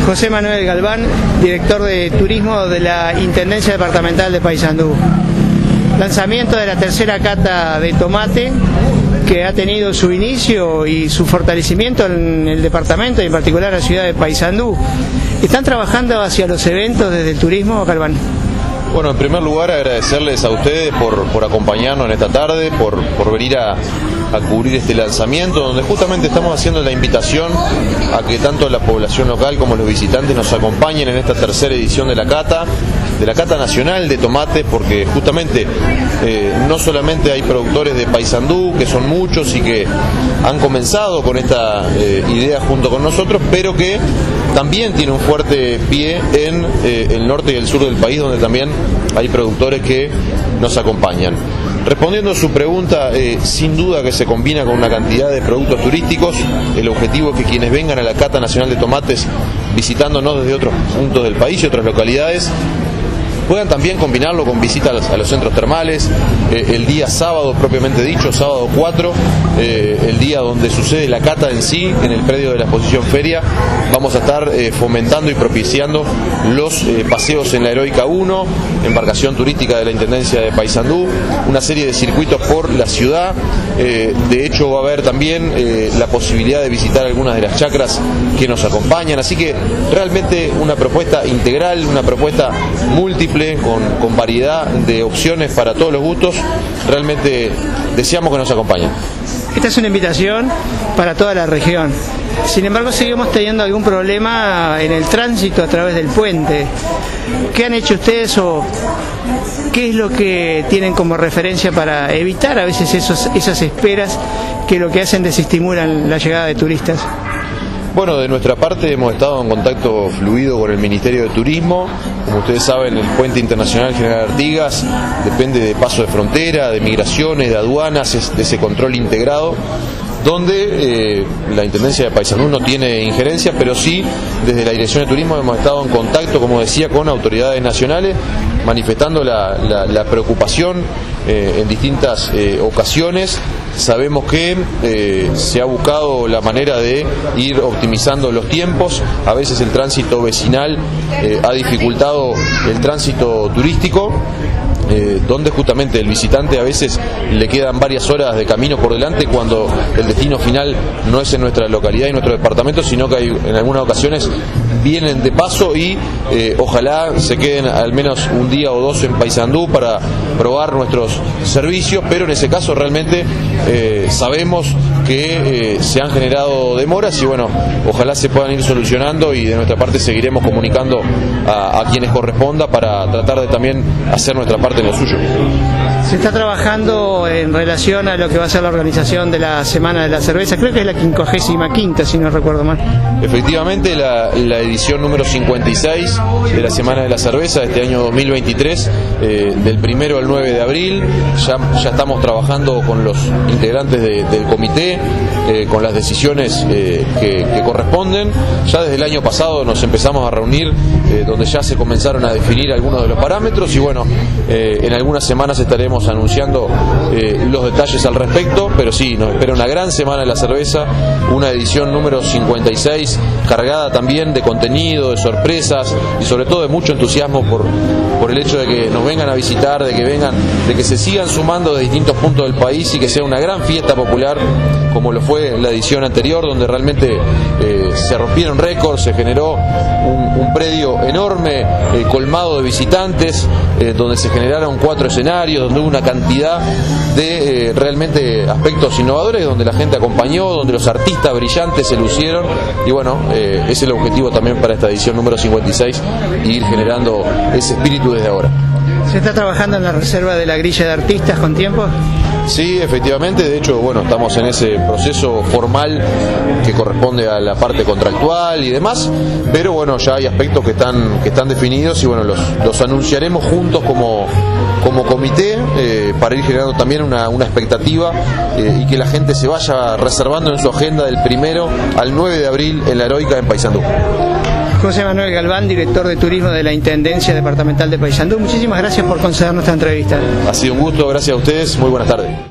José Manuel Galván, director de Turismo de la Intendencia Departamental de Paysandú. Lanzamiento de la tercera cata de tomate que ha tenido su inicio y su fortalecimiento en el departamento y en particular en la ciudad de Paysandú. ¿Están trabajando hacia los eventos desde el turismo, Galván? Bueno, en primer lugar agradecerles a ustedes por acompañarnos en esta tarde, por venir a cubrir este lanzamiento, donde justamente estamos haciendo la invitación a que tanto la población local como los visitantes nos acompañen en esta tercera edición de la Cata Nacional de Tomate, porque justamente no solamente hay productores de Paysandú, que son muchos y que han comenzado con esta idea junto con nosotros, pero que también tiene un fuerte pie en el norte y el sur del país, donde también hay productores que nos acompañan. Respondiendo a su pregunta, sin duda que se combina con una cantidad de productos turísticos. El objetivo es que quienes vengan a la Cata Nacional de Tomates visitándonos desde otros puntos del país y otras localidades puedan también combinarlo con visitas a los centros termales. El día sábado, propiamente dicho, sábado 4, el día donde sucede la cata en sí, en el predio de la exposición feria, vamos a estar fomentando y propiciando los paseos en la Heroica 1, embarcación turística de la Intendencia de Paysandú, una serie de circuitos por la ciudad. De hecho, va a haber también la posibilidad de visitar algunas de las chacras que nos acompañan, así que realmente una propuesta integral, una propuesta múltiple, con variedad de opciones para todos los gustos. Realmente deseamos que nos acompañen. Esta es una invitación para toda la región. Sin embargo, seguimos teniendo algún problema en el tránsito a través del puente. ¿Qué han hecho ustedes o qué es lo que tienen como referencia para evitar a veces esas esperas que lo que hacen desestimulan la llegada de turistas? Bueno, de nuestra parte hemos estado en contacto fluido con el Ministerio de Turismo. Como ustedes saben, el Puente Internacional General Artigas depende de paso de frontera, de migraciones, de aduanas, de ese control integrado, donde la Intendencia de Paysandú no tiene injerencia, pero sí desde la Dirección de Turismo hemos estado en contacto, como decía, con autoridades nacionales, manifestando la preocupación en distintas ocasiones. Sabemos que se ha buscado la manera de ir optimizando los tiempos. A veces el tránsito vecinal ha dificultado el tránsito turístico, donde justamente el visitante a veces le quedan varias horas de camino por delante cuando el destino final no es en nuestra localidad y nuestro departamento, sino que en algunas ocasiones vienen de paso y ojalá se queden al menos un día o dos en Paysandú para probar nuestros servicios, pero en ese caso realmente sabemos que se han generado demoras y bueno, ojalá se puedan ir solucionando, y de nuestra parte seguiremos comunicando a quienes corresponda para tratar de también hacer nuestra parte en lo suyo. Se está trabajando en relación a lo que va a ser la organización de la Semana de la Cerveza, creo que es la 55ª, si no recuerdo mal. Efectivamente, la edición número 56 de la Semana de la Cerveza de este año 2023, del 1 al 9 de abril, ya estamos trabajando con los integrantes del comité, con las decisiones que corresponden. Ya desde el año pasado nos empezamos a reunir, donde ya se comenzaron a definir algunos de los parámetros, y bueno, en algunas semanas estaremos anunciando los detalles al respecto, pero sí, nos espera una gran Semana de la Cerveza, una edición número 56 cargada también de contenido, de sorpresas y sobre todo de mucho entusiasmo por el hecho de que nos vengan a visitar, de que se sigan sumando de distintos puntos del país y que sea una gran fiesta popular como lo fue la edición anterior, donde realmente se rompieron récords, se generó un predio enorme, colmado de visitantes, donde se generaron 4 escenarios, donde hubo una cantidad de realmente aspectos innovadores, donde la gente acompañó, donde los artistas brillantes se lucieron, y bueno, es el objetivo también para esta edición número 56, y ir generando ese espíritu desde ahora. ¿Se está trabajando en la reserva de la grilla de artistas con tiempo? Sí, efectivamente, de hecho, bueno, estamos en ese proceso formal que corresponde a la parte contractual y demás, pero bueno, ya hay aspectos que están definidos y bueno, los anunciaremos juntos como comité, para ir generando también una expectativa, y que la gente se vaya reservando en su agenda del 1 al 9 de abril en la Heroica en Paysandú. José Manuel Galván, director de Turismo de la Intendencia Departamental de Paysandú, muchísimas gracias por concedernos esta entrevista. Ha sido un gusto, gracias a ustedes, muy buenas tardes.